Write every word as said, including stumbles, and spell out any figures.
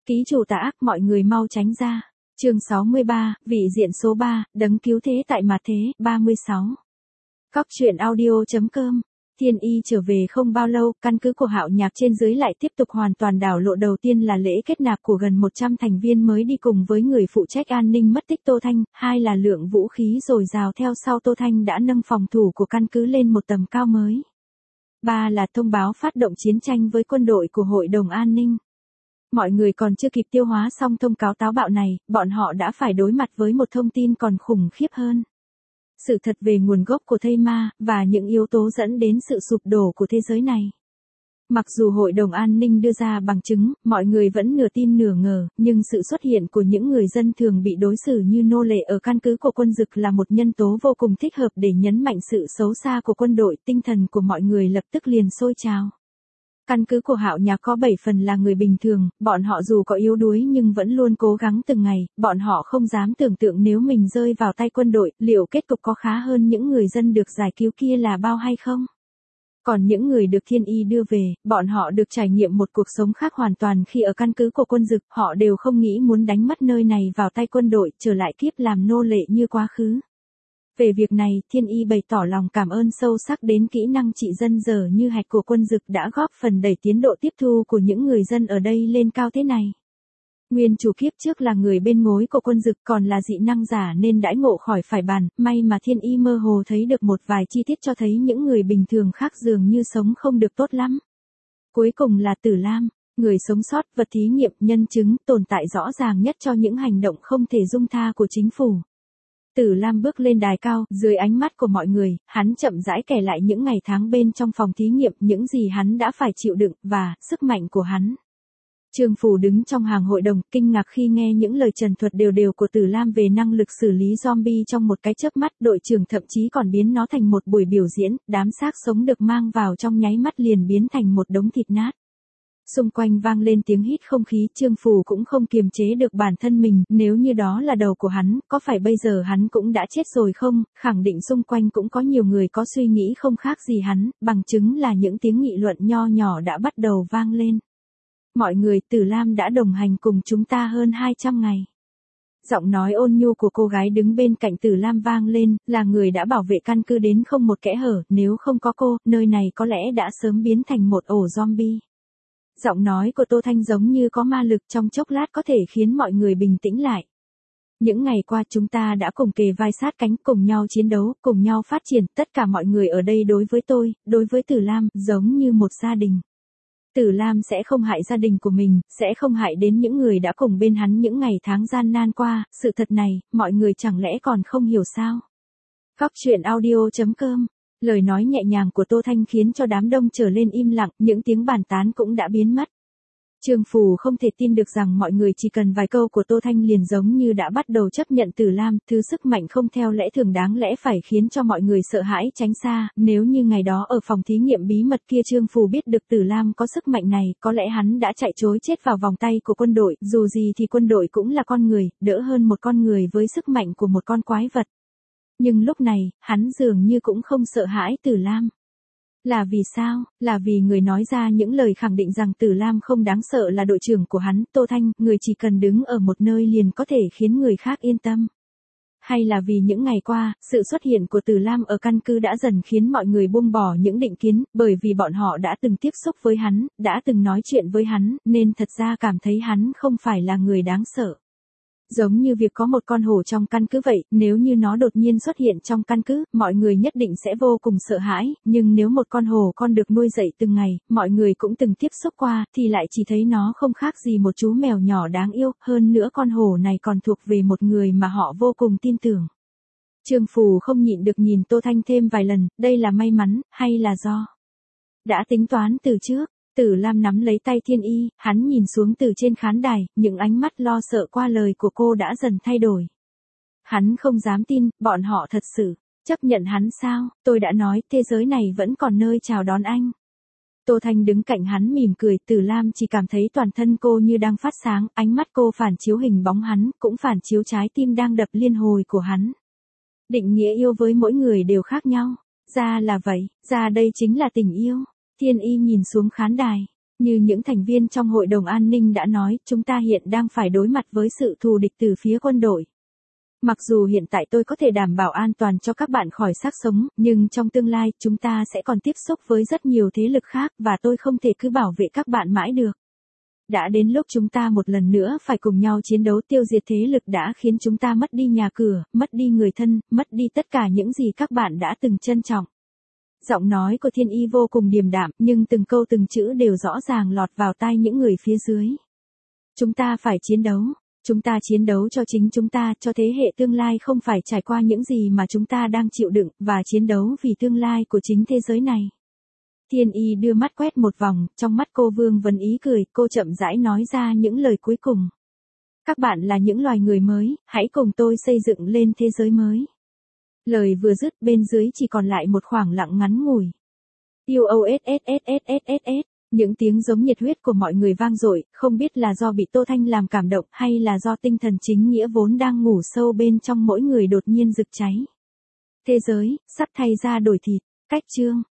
Ký chủ tà ác, mọi người mau tránh ra. Chương sáu mươi ba, vị diện số ba, đấng cứu thế tại mặt thế, ba mươi sáu. Cóc truyện audio chấm com. Thiên Y trở về không bao lâu, căn cứ của Hạo Nhạc trên dưới lại tiếp tục hoàn toàn đảo lộ. Đầu tiên là lễ kết nạp của gần một trăm thành viên mới đi cùng với người phụ trách an ninh mất tích Tô Thanh, hai là lượng vũ khí dồi dào theo sau Tô Thanh đã nâng phòng thủ của căn cứ lên một tầm cao mới. Ba là thông báo phát động chiến tranh với quân đội của Hội đồng An ninh. Mọi người còn chưa kịp tiêu hóa xong thông cáo táo bạo này, bọn họ đã phải đối mặt với một thông tin còn khủng khiếp hơn. Sự thật về nguồn gốc của thây ma, và những yếu tố dẫn đến sự sụp đổ của thế giới này. Mặc dù Hội đồng An ninh đưa ra bằng chứng, mọi người vẫn nửa tin nửa ngờ, nhưng sự xuất hiện của những người dân thường bị đối xử như nô lệ ở căn cứ của quân Dực là một nhân tố vô cùng thích hợp để nhấn mạnh sự xấu xa của quân đội. Tinh thần của mọi người lập tức liền sôi trào. Căn cứ của Hạo Nhạc có bảy phần là người bình thường, bọn họ dù có yếu đuối nhưng vẫn luôn cố gắng từng ngày, bọn họ không dám tưởng tượng nếu mình rơi vào tay quân đội, liệu kết cục có khá hơn những người dân được giải cứu kia là bao hay không? Còn những người được Thiên Y đưa về, bọn họ được trải nghiệm một cuộc sống khác hoàn toàn khi ở căn cứ của quân Dực, họ đều không nghĩ muốn đánh mất nơi này vào tay quân đội, trở lại kiếp làm nô lệ như quá khứ. Về việc này, Thiên Y bày tỏ lòng cảm ơn sâu sắc đến kỹ năng trị dân dở như hạch của quân Dực đã góp phần đẩy tiến độ tiếp thu của những người dân ở đây lên cao thế này. Nguyên chủ kiếp trước là người bên ngối của quân Dực còn là dị năng giả nên đãi ngộ khỏi phải bàn, may mà Thiên Y mơ hồ thấy được một vài chi tiết cho thấy những người bình thường khác dường như sống không được tốt lắm. Cuối cùng là Tử Lam, người sống sót, vật thí nghiệm, nhân chứng, tồn tại rõ ràng nhất cho những hành động không thể dung tha của chính phủ. Tử Lam bước lên đài cao, dưới ánh mắt của mọi người, hắn chậm rãi kể lại những ngày tháng bên trong phòng thí nghiệm, những gì hắn đã phải chịu đựng, và sức mạnh của hắn. Trương Phù đứng trong hàng hội đồng, kinh ngạc khi nghe những lời trần thuật đều đều của Tử Lam về năng lực xử lý zombie trong một cái chớp mắt. Đội trưởng thậm chí còn biến nó thành một buổi biểu diễn, đám xác sống được mang vào trong nháy mắt liền biến thành một đống thịt nát. Xung quanh vang lên tiếng hít không khí, Trương Phù cũng không kiềm chế được bản thân mình, nếu như đó là đầu của hắn, có phải bây giờ hắn cũng đã chết rồi không? Khẳng định xung quanh cũng có nhiều người có suy nghĩ không khác gì hắn, bằng chứng là những tiếng nghị luận nho nhỏ đã bắt đầu vang lên. Mọi người, Tử Lam đã đồng hành cùng chúng ta hơn hai trăm ngày. Giọng nói ôn nhu của cô gái đứng bên cạnh Tử Lam vang lên, là người đã bảo vệ căn cứ đến không một kẽ hở, nếu không có cô, nơi này có lẽ đã sớm biến thành một ổ zombie. Giọng nói của Tô Thanh giống như có ma lực, trong chốc lát có thể khiến mọi người bình tĩnh lại. Những ngày qua chúng ta đã cùng kề vai sát cánh, cùng nhau chiến đấu, cùng nhau phát triển, tất cả mọi người ở đây đối với tôi, đối với Tử Lam, giống như một gia đình. Tử Lam sẽ không hại gia đình của mình, sẽ không hại đến những người đã cùng bên hắn những ngày tháng gian nan qua, sự thật này, mọi người chẳng lẽ còn không hiểu sao? Cóc truyện audio chấm com. Lời nói nhẹ nhàng của Tô Thanh khiến cho đám đông trở lên im lặng, những tiếng bàn tán cũng đã biến mất. Trương Phù không thể tin được rằng mọi người chỉ cần vài câu của Tô Thanh liền giống như đã bắt đầu chấp nhận Tử Lam, thứ sức mạnh không theo lẽ thường đáng lẽ phải khiến cho mọi người sợ hãi tránh xa. Nếu như ngày đó ở phòng thí nghiệm bí mật kia Trương Phù biết được Tử Lam có sức mạnh này, có lẽ hắn đã chạy trối chết vào vòng tay của quân đội, dù gì thì quân đội cũng là con người, đỡ hơn một con người với sức mạnh của một con quái vật. Nhưng lúc này, hắn dường như cũng không sợ hãi Tử Lam. Là vì sao? Là vì người nói ra những lời khẳng định rằng Tử Lam không đáng sợ là đội trưởng của hắn, Tô Thanh, người chỉ cần đứng ở một nơi liền có thể khiến người khác yên tâm. Hay là vì những ngày qua, sự xuất hiện của Tử Lam ở căn cứ đã dần khiến mọi người buông bỏ những định kiến, bởi vì bọn họ đã từng tiếp xúc với hắn, đã từng nói chuyện với hắn, nên thật ra cảm thấy hắn không phải là người đáng sợ. Giống như việc có một con hổ trong căn cứ vậy, nếu như nó đột nhiên xuất hiện trong căn cứ, mọi người nhất định sẽ vô cùng sợ hãi, nhưng nếu một con hổ con được nuôi dạy từng ngày, mọi người cũng từng tiếp xúc qua, thì lại chỉ thấy nó không khác gì một chú mèo nhỏ đáng yêu, hơn nữa con hổ này còn thuộc về một người mà họ vô cùng tin tưởng. Trương Phù không nhịn được nhìn Tô Thanh thêm vài lần, đây là may mắn, hay là do đã tính toán từ trước? Tử Lam nắm lấy tay Thiên Y, hắn nhìn xuống từ trên khán đài, những ánh mắt lo sợ qua lời của cô đã dần thay đổi. Hắn không dám tin, bọn họ thật sự chấp nhận hắn sao? Tôi đã nói, thế giới này vẫn còn nơi chào đón anh. Tô Thanh đứng cạnh hắn mỉm cười, Tử Lam chỉ cảm thấy toàn thân cô như đang phát sáng, ánh mắt cô phản chiếu hình bóng hắn, cũng phản chiếu trái tim đang đập liên hồi của hắn. Định nghĩa yêu với mỗi người đều khác nhau. Ra là vậy, ra đây chính là tình yêu. Thiên Y nhìn xuống khán đài. Như những thành viên trong Hội đồng An ninh đã nói, chúng ta hiện đang phải đối mặt với sự thù địch từ phía quân đội. Mặc dù hiện tại tôi có thể đảm bảo an toàn cho các bạn khỏi xác sống, nhưng trong tương lai chúng ta sẽ còn tiếp xúc với rất nhiều thế lực khác và tôi không thể cứ bảo vệ các bạn mãi được. Đã đến lúc chúng ta một lần nữa phải cùng nhau chiến đấu tiêu diệt thế lực đã khiến chúng ta mất đi nhà cửa, mất đi người thân, mất đi tất cả những gì các bạn đã từng trân trọng. Giọng nói của Thiên Y vô cùng điềm đạm, nhưng từng câu từng chữ đều rõ ràng lọt vào tai những người phía dưới. Chúng ta phải chiến đấu. Chúng ta chiến đấu cho chính chúng ta, cho thế hệ tương lai không phải trải qua những gì mà chúng ta đang chịu đựng, và chiến đấu vì tương lai của chính thế giới này. Thiên Y đưa mắt quét một vòng, trong mắt cô vương vấn ý cười, cô chậm rãi nói ra những lời cuối cùng. Các bạn là những loài người mới, hãy cùng tôi xây dựng lên thế giới mới. Lời vừa dứt, bên dưới chỉ còn lại một khoảng lặng ngắn ngủi. u o s s s s s s s Những tiếng giống nhiệt huyết của mọi người vang dội, không biết là do bị Tô Thanh làm cảm động hay là do tinh thần chính nghĩa vốn đang ngủ sâu bên trong mỗi người đột nhiên rực cháy. Thế giới, sắp thay ra đổi thịt, cách chương.